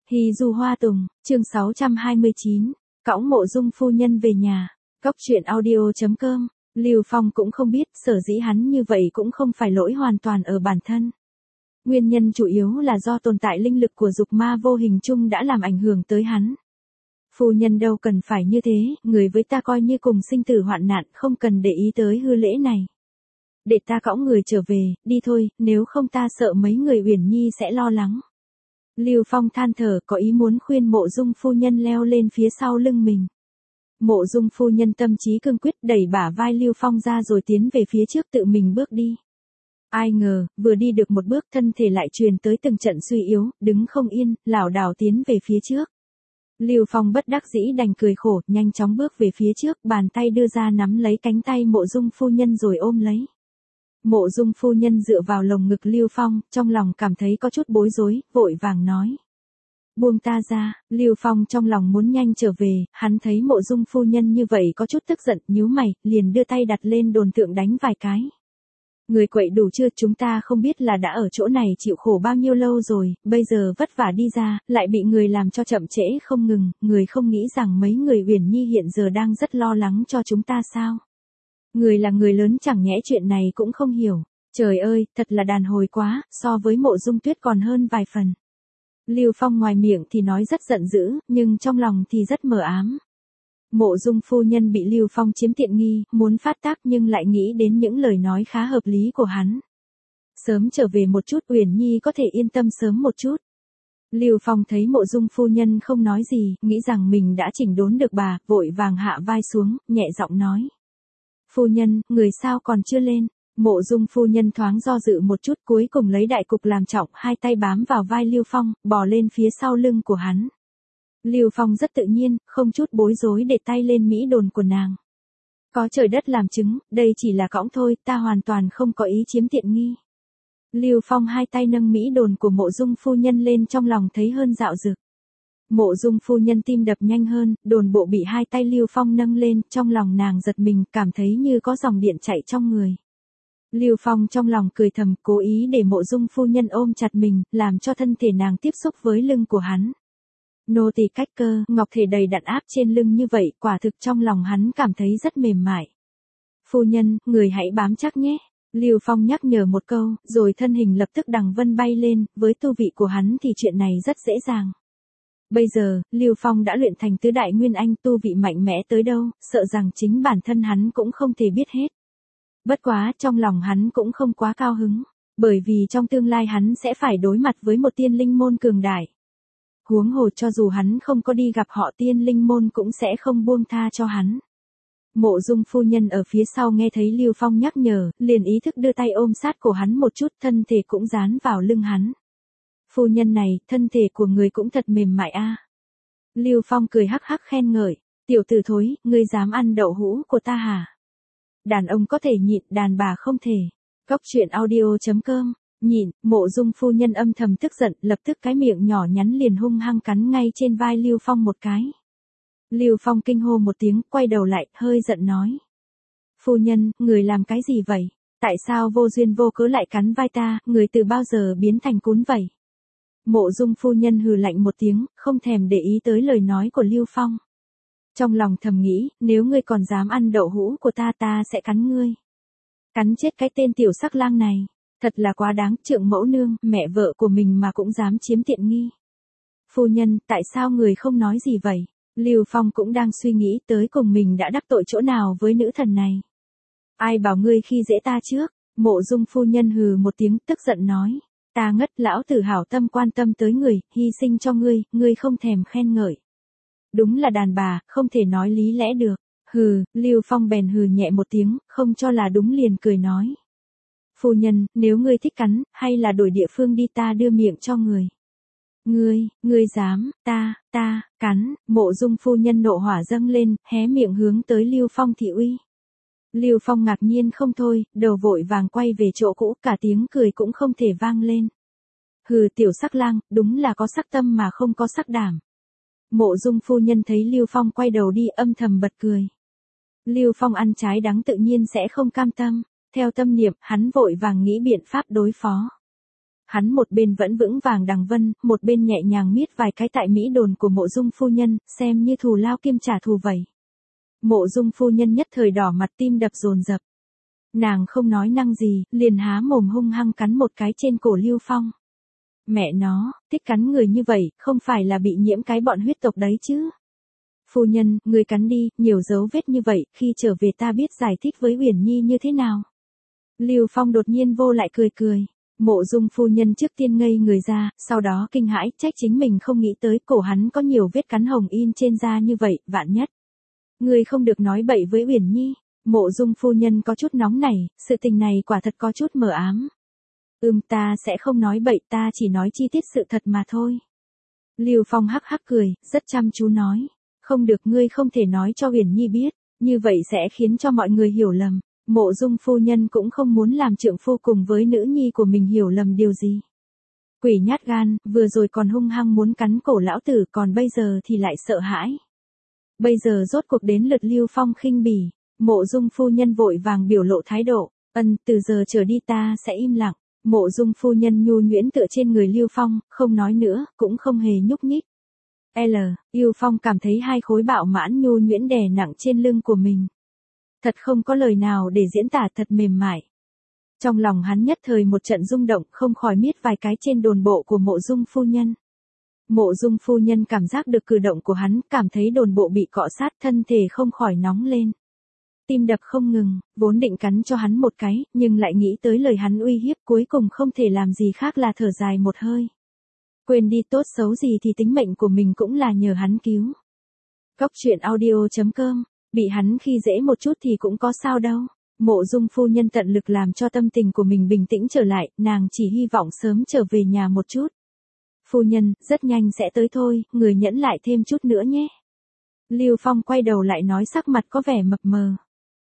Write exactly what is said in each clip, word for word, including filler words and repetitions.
Hy du hoa tùng, chương sáu trăm hai mươi chín, cõng Mộ Dung phu nhân về nhà. Cóc truyện audio chấm com. Lưu Phong cũng không biết, sở dĩ hắn như vậy cũng không phải lỗi hoàn toàn ở bản thân. Nguyên nhân chủ yếu là do tồn tại linh lực của dục ma vô hình chung đã làm ảnh hưởng tới hắn. Phu nhân đâu cần phải như thế, người với ta coi như cùng sinh tử hoạn nạn, không cần để ý tới hư lễ này. Để ta cõng người trở về, đi thôi, nếu không ta sợ mấy người Uyển Nhi sẽ lo lắng. Lưu Phong than thở, có ý muốn khuyên Mộ Dung phu nhân leo lên phía sau lưng mình. Mộ Dung phu nhân tâm trí cương quyết, đẩy bả vai Lưu Phong ra rồi tiến về phía trước tự mình bước đi. Ai ngờ, vừa đi được một bước thân thể lại truyền tới từng trận suy yếu, đứng không yên, lảo đảo tiến về phía trước. Lưu Phong bất đắc dĩ đành cười khổ, nhanh chóng bước về phía trước, bàn tay đưa ra nắm lấy cánh tay Mộ Dung phu nhân rồi ôm lấy. Mộ Dung phu nhân dựa vào lồng ngực Lưu Phong, trong lòng cảm thấy có chút bối rối, vội vàng nói. Buông ta ra. Lưu Phong trong lòng muốn nhanh trở về, hắn thấy Mộ Dung phu nhân như vậy có chút tức giận, nhíu mày, liền đưa tay đặt lên đồn tượng đánh vài cái. Người quậy đủ chưa, chúng ta không biết là đã ở chỗ này chịu khổ bao nhiêu lâu rồi, bây giờ vất vả đi ra, lại bị người làm cho chậm trễ không ngừng, người không nghĩ rằng mấy người Uyển Nhi hiện giờ đang rất lo lắng cho chúng ta sao? Người là người lớn chẳng nhẽ chuyện này cũng không hiểu. Trời ơi, thật là đàn hồi quá, so với Mộ Dung Tuyết còn hơn vài phần. Lưu Phong ngoài miệng thì nói rất giận dữ, nhưng trong lòng thì rất mờ ám. Mộ Dung phu nhân bị Lưu Phong chiếm tiện nghi, muốn phát tác nhưng lại nghĩ đến những lời nói khá hợp lý của hắn. Sớm trở về một chút, Uyển Nhi có thể yên tâm sớm một chút. Lưu Phong thấy Mộ Dung phu nhân không nói gì, nghĩ rằng mình đã chỉnh đốn được bà, vội vàng hạ vai xuống, nhẹ giọng nói. Phu nhân, người sao còn chưa lên? Mộ Dung phu nhân thoáng do dự một chút, cuối cùng lấy đại cục làm trọng, hai tay bám vào vai Lưu Phong, bò lên phía sau lưng của hắn. Lưu Phong rất tự nhiên, không chút bối rối để tay lên mỹ đồn của nàng. Có trời đất làm chứng, đây chỉ là cõng thôi, ta hoàn toàn không có ý chiếm tiện nghi. Lưu Phong hai tay nâng mỹ đồn của Mộ Dung phu nhân lên, trong lòng thấy hơn dạo dực. Mộ Dung phu nhân tim đập nhanh hơn, đồn bộ bị hai tay Lưu Phong nâng lên, trong lòng nàng giật mình, cảm thấy như có dòng điện chạy trong người. Lưu Phong trong lòng cười thầm, cố ý để Mộ Dung phu nhân ôm chặt mình, làm cho thân thể nàng tiếp xúc với lưng của hắn. Nô tỳ cách cơ, ngọc thể đầy đặn áp trên lưng như vậy, quả thực trong lòng hắn cảm thấy rất mềm mại. Phu nhân, người hãy bám chắc nhé. Lưu Phong nhắc nhở một câu, rồi thân hình lập tức đằng vân bay lên, với tu vị của hắn thì chuyện này rất dễ dàng. Bây giờ, Lưu Phong đã luyện thành tứ đại nguyên anh, tu vị mạnh mẽ tới đâu, sợ rằng chính bản thân hắn cũng không thể biết hết. Bất quá, trong lòng hắn cũng không quá cao hứng, bởi vì trong tương lai hắn sẽ phải đối mặt với một tiên linh môn cường đại. Huống hồ cho dù hắn không có đi gặp họ, tiên linh môn cũng sẽ không buông tha cho hắn. Mộ Dung phu nhân ở phía sau nghe thấy Lưu Phong nhắc nhở, liền ý thức đưa tay ôm sát cổ hắn một chút, thân thể cũng dán vào lưng hắn. Phu nhân này, thân thể của người cũng thật mềm mại a. Lưu Phong cười hắc hắc khen ngợi, tiểu tử thối, ngươi dám ăn đậu hũ của ta hả? Đàn ông có thể nhịn, đàn bà không thể. Cóc truyện audio chấm com. Nhịn. Mộ Dung phu nhân âm thầm tức giận, lập tức cái miệng nhỏ nhắn liền hung hăng cắn ngay trên vai Lưu Phong một cái. Lưu Phong kinh hô một tiếng, quay đầu lại, hơi giận nói. Phu nhân, người làm cái gì vậy? Tại sao vô duyên vô cớ lại cắn vai ta, người từ bao giờ biến thành cún vậy? Mộ Dung phu nhân hừ lạnh một tiếng, không thèm để ý tới lời nói của Lưu Phong. Trong lòng thầm nghĩ, nếu ngươi còn dám ăn đậu hũ của ta, ta sẽ cắn ngươi. Cắn chết cái tên tiểu sắc lang này. Thật là quá đáng, trượng mẫu nương, mẹ vợ của mình mà cũng dám chiếm tiện nghi. Phu nhân, tại sao người không nói gì vậy? Lưu Phong cũng đang suy nghĩ tới cùng mình đã đắc tội chỗ nào với nữ thần này. Ai bảo ngươi khi dễ ta trước? Mộ Dung phu nhân hừ một tiếng, tức giận nói. Ta ngất, lão tử hảo tâm quan tâm tới người, hy sinh cho ngươi, ngươi không thèm khen ngợi. Đúng là đàn bà, không thể nói lý lẽ được. Hừ. Lưu Phong bèn hừ nhẹ một tiếng, không cho là đúng liền cười nói. Phu nhân, nếu ngươi thích cắn, hay là đổi địa phương đi, ta đưa miệng cho người. Ngươi, ngươi dám, ta, ta, cắn. Mộ Dung phu nhân nộ hỏa dâng lên, hé miệng hướng tới Lưu Phong thị uy. Lưu Phong ngạc nhiên không thôi, đầu vội vàng quay về chỗ cũ, cả tiếng cười cũng không thể vang lên. Hừ, tiểu sắc lang, đúng là có sắc tâm mà không có sắc đảm. Mộ Dung phu nhân thấy Lưu Phong quay đầu đi, âm thầm bật cười. Lưu Phong ăn trái đắng tự nhiên sẽ không cam tâm. Theo tâm niệm, hắn vội vàng nghĩ biện pháp đối phó. Hắn một bên vẫn vững vàng đằng vân, một bên nhẹ nhàng miết vài cái tại Mỹ đồn của Mộ Dung phu nhân, xem như thù lao kiêm trả thù vậy. Mộ Dung phu nhân nhất thời đỏ mặt, tim đập dồn dập. Nàng không nói năng gì, liền há mồm hung hăng cắn một cái trên cổ Lưu Phong. Mẹ nó, thích cắn người như vậy, không phải là bị nhiễm cái bọn huyết tộc đấy chứ. Phu nhân, người cắn đi, nhiều dấu vết như vậy, khi trở về ta biết giải thích với Uyển Nhi như thế nào. Lưu Phong đột nhiên vô lại cười cười. Mộ Dung phu nhân trước tiên ngây người ra, sau đó kinh hãi, trách chính mình không nghĩ tới cổ hắn có nhiều vết cắn hồng in trên da như vậy, vạn nhất. Người không được nói bậy với Uyển Nhi. Mộ Dung phu nhân có chút nóng nảy, sự tình này quả thật có chút mờ ám. Ừm, ta sẽ không nói bậy, ta chỉ nói chi tiết sự thật mà thôi. Lưu Phong hắc hắc cười, rất chăm chú nói. Không được, ngươi không thể nói cho Uyển Nhi biết, như vậy sẽ khiến cho mọi người hiểu lầm. Mộ Dung phu nhân cũng không muốn làm trượng phu cùng với nữ nhi của mình hiểu lầm điều gì. Quỷ nhát gan, vừa rồi còn hung hăng muốn cắn cổ lão tử, còn bây giờ thì lại sợ hãi. Bây giờ rốt cuộc đến lượt Lưu Phong khinh bỉ. Mộ Dung phu nhân vội vàng biểu lộ thái độ, ân, từ giờ trở đi ta sẽ im lặng. Mộ Dung phu nhân nhu nhuyễn tựa trên người Lưu Phong, không nói nữa, cũng không hề nhúc nhích. L, Lưu Phong cảm thấy hai khối bạo mãn nhu nhuyễn đè nặng trên lưng của mình. Thật không có lời nào để diễn tả, thật mềm mại. Trong lòng hắn nhất thời một trận rung động, không khỏi miết vài cái trên đồn bộ của Mộ Dung phu nhân. Mộ Dung phu nhân cảm giác được cử động của hắn, cảm thấy đồn bộ bị cọ sát, thân thể không khỏi nóng lên. Tim đập không ngừng, vốn định cắn cho hắn một cái, nhưng lại nghĩ tới lời hắn uy hiếp, cuối cùng không thể làm gì khác là thở dài một hơi. Quên đi, tốt xấu gì thì tính mệnh của mình cũng là nhờ hắn cứu. Cóc truyện audio chấm com, bị hắn khi dễ một chút thì cũng có sao đâu. Mộ Dung phu nhân tận lực làm cho tâm tình của mình bình tĩnh trở lại, nàng chỉ hy vọng sớm trở về nhà một chút. Phu nhân, rất nhanh sẽ tới thôi, người nhẫn lại thêm chút nữa nhé. Lưu Phong quay đầu lại nói, sắc mặt có vẻ mập mờ.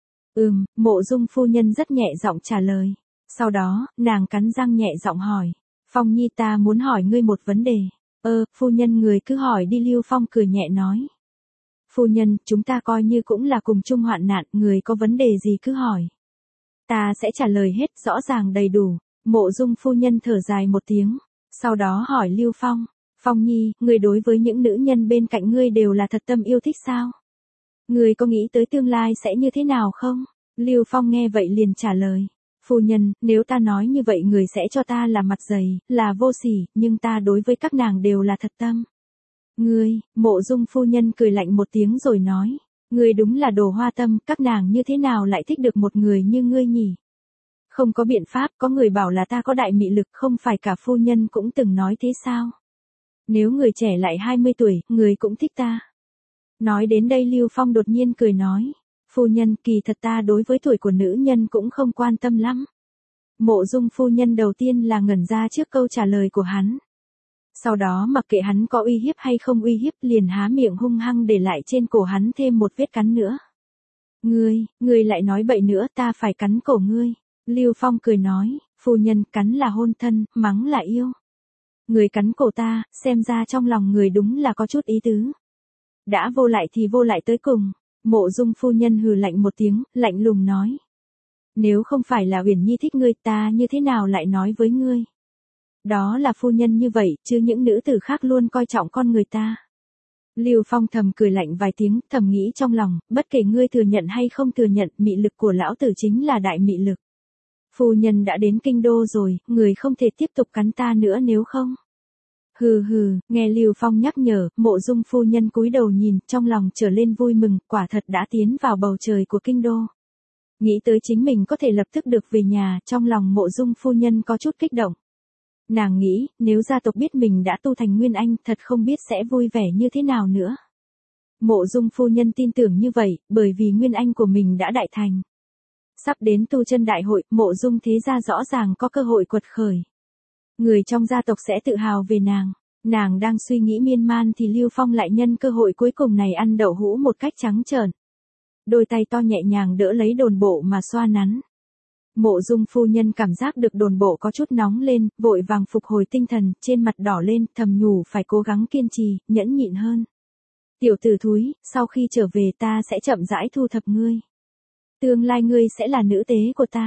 Ừm, Mộ Dung phu nhân rất nhẹ giọng trả lời. Sau đó, nàng cắn răng nhẹ giọng hỏi. Phong Nhi, ta muốn hỏi ngươi một vấn đề. Ơ, phu nhân, người cứ hỏi đi. Lưu Phong cười nhẹ nói. Phu nhân, chúng ta coi như cũng là cùng chung hoạn nạn, người có vấn đề gì cứ hỏi. Ta sẽ trả lời hết rõ ràng đầy đủ. Mộ Dung phu nhân thở dài một tiếng. Sau đó hỏi Lưu Phong. Phong Nhi, người đối với những nữ nhân bên cạnh ngươi đều là thật tâm yêu thích sao? Người có nghĩ tới tương lai sẽ như thế nào không? Lưu Phong nghe vậy liền trả lời. Phu nhân, nếu ta nói như vậy người sẽ cho ta là mặt dày, là vô sỉ, nhưng ta đối với các nàng đều là thật tâm. Ngươi, Mộ Dung phu nhân cười lạnh một tiếng rồi nói. Ngươi đúng là đồ hoa tâm, các nàng như thế nào lại thích được một người như ngươi nhỉ? Không có biện pháp, có người bảo là ta có đại mị lực, không phải cả phu nhân cũng từng nói thế sao? Nếu người trẻ lại hai mươi tuổi, người cũng thích ta. Nói đến đây Lưu Phong đột nhiên cười nói. Phu nhân, kỳ thật ta đối với tuổi của nữ nhân cũng không quan tâm lắm. Mộ Dung phu nhân đầu tiên là ngẩn ra trước câu trả lời của hắn. Sau đó mặc kệ hắn có uy hiếp hay không uy hiếp, liền há miệng hung hăng để lại trên cổ hắn thêm một vết cắn nữa. Ngươi, ngươi lại nói bậy nữa, ta phải cắn cổ ngươi. Lưu Phong cười nói, phu nhân, cắn là hôn thân, mắng là yêu. Người cắn cổ ta, xem ra trong lòng người đúng là có chút ý tứ. Đã vô lại thì vô lại tới cùng. Mộ Dung phu nhân hừ lạnh một tiếng, lạnh lùng nói. Nếu không phải là Uyển Nhi thích ngươi, ta như thế nào lại nói với ngươi? Đó là phu nhân như vậy, chứ những nữ tử khác luôn coi trọng con người ta. Lưu Phong thầm cười lạnh vài tiếng, thầm nghĩ trong lòng, bất kể ngươi thừa nhận hay không thừa nhận, mị lực của lão tử chính là đại mị lực. Phu nhân đã đến kinh đô rồi, người không thể tiếp tục cắn ta nữa nếu không. Hừ hừ, nghe Lưu Phong nhắc nhở, Mộ Dung phu nhân cúi đầu nhìn, trong lòng trở lên vui mừng, quả thật đã tiến vào bầu trời của kinh đô. Nghĩ tới chính mình có thể lập tức được về nhà, trong lòng Mộ Dung phu nhân có chút kích động. Nàng nghĩ, nếu gia tộc biết mình đã tu thành Nguyên Anh, thật không biết sẽ vui vẻ như thế nào nữa. Mộ Dung phu nhân tin tưởng như vậy, bởi vì Nguyên Anh của mình đã đại thành. Sắp đến tu chân đại hội, Mộ Dung thế gia rõ ràng có cơ hội quật khởi. Người trong gia tộc sẽ tự hào về nàng. Nàng đang suy nghĩ miên man thì Lưu Phong lại nhân cơ hội cuối cùng này ăn đậu hũ một cách trắng trợn. Đôi tay to nhẹ nhàng đỡ lấy đồn bộ mà xoa nắn. Mộ Dung phu nhân cảm giác được đồn bộ có chút nóng lên, vội vàng phục hồi tinh thần, trên mặt đỏ lên, thầm nhủ phải cố gắng kiên trì, nhẫn nhịn hơn. Tiểu tử thúi, sau khi trở về ta sẽ chậm rãi thu thập ngươi. Tương lai ngươi sẽ là nữ tế của ta.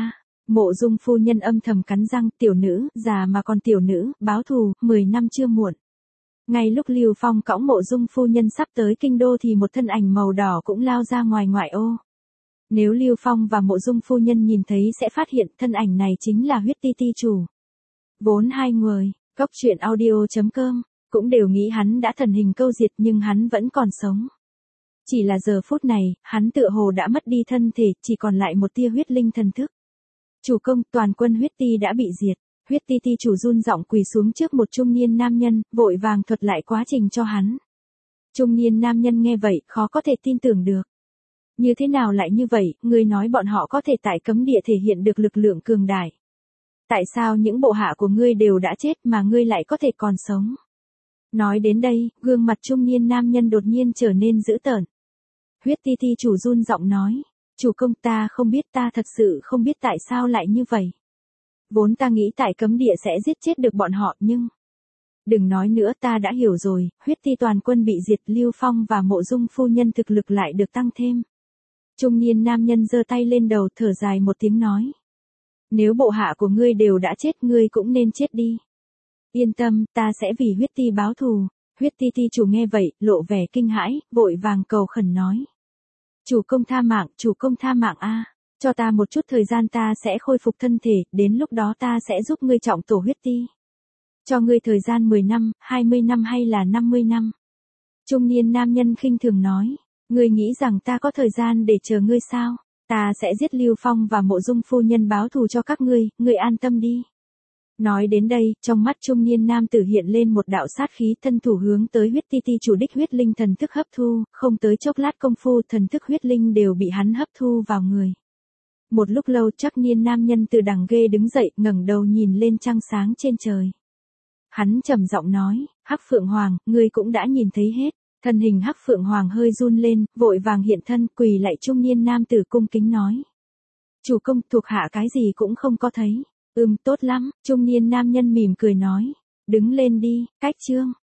Mộ Dung phu nhân âm thầm cắn răng, tiểu nữ, già mà còn tiểu nữ, báo thù, mười năm chưa muộn. Ngay lúc Lưu Phong cõng Mộ Dung phu nhân sắp tới kinh đô thì một thân ảnh màu đỏ cũng lao ra ngoài ngoại ô. Nếu Lưu Phong và Mộ Dung phu nhân nhìn thấy sẽ phát hiện thân ảnh này chính là Huyết Ti Ti chủ. Vốn hai người, Cốc Truyện Audio chấm com, cũng đều nghĩ hắn đã thần hình câu diệt nhưng hắn vẫn còn sống. Chỉ là giờ phút này, hắn tựa hồ đã mất đi thân thể, chỉ còn lại một tia huyết linh thần thức. Chủ công, toàn quân Huyết Ti đã bị diệt. Huyết Ti Ti chủ run giọng quỳ xuống trước một trung niên nam nhân, vội vàng thuật lại quá trình cho hắn. Trung niên nam nhân nghe vậy, khó có thể tin tưởng được. Như thế nào lại như vậy, ngươi nói bọn họ có thể tại cấm địa thể hiện được lực lượng cường đại. Tại sao những bộ hạ của ngươi đều đã chết mà ngươi lại có thể còn sống? Nói đến đây, gương mặt trung niên nam nhân đột nhiên trở nên dữ tợn. Huyết Ti Ti chủ run giọng nói, chủ công, ta không biết, ta thật sự không biết tại sao lại như vậy. Vốn ta nghĩ tại cấm địa sẽ giết chết được bọn họ nhưng... Đừng nói nữa, ta đã hiểu rồi, Huyết Ti toàn quân bị diệt, Lưu Phong và Mộ Dung phu nhân thực lực lại được tăng thêm. Trung niên nam nhân giơ tay lên đầu, thở dài một tiếng nói. Nếu bộ hạ của ngươi đều đã chết, ngươi cũng nên chết đi. Yên tâm, ta sẽ vì Huyết Ti báo thù. Huyết Ti Ti chủ nghe vậy, lộ vẻ kinh hãi, vội vàng cầu khẩn nói. Chủ công tha mạng, chủ công tha mạng a, cho ta một chút thời gian, ta sẽ khôi phục thân thể, đến lúc đó ta sẽ giúp ngươi trọng tổ Huyết Ti. Cho ngươi thời gian mười năm, hai mươi năm hay là năm mươi năm. Trung niên nam nhân khinh thường nói, ngươi nghĩ rằng ta có thời gian để chờ ngươi sao? Ta sẽ giết Lưu Phong và Mộ Dung phu nhân báo thù cho các ngươi, ngươi an tâm đi. Nói đến đây, trong mắt trung niên nam tử hiện lên một đạo sát khí, thân thủ hướng tới Huyết Ti Ti chủ đích huyết linh thần thức hấp thu, không tới chốc lát công phu thần thức huyết linh đều bị hắn hấp thu vào người. Một lúc lâu chắc niên nam nhân từ đằng ghê đứng dậy, ngẩng đầu nhìn lên trăng sáng trên trời. Hắn trầm giọng nói, Hắc Phượng Hoàng, ngươi cũng đã nhìn thấy hết. Thân hình Hắc Phượng Hoàng hơi run lên, vội vàng hiện thân, quỳ lại trung niên nam tử cung kính nói. Chủ công, thuộc hạ cái gì cũng không có thấy. Ừm, tốt lắm, trung niên nam nhân mỉm cười nói. Đứng lên đi, cách chương.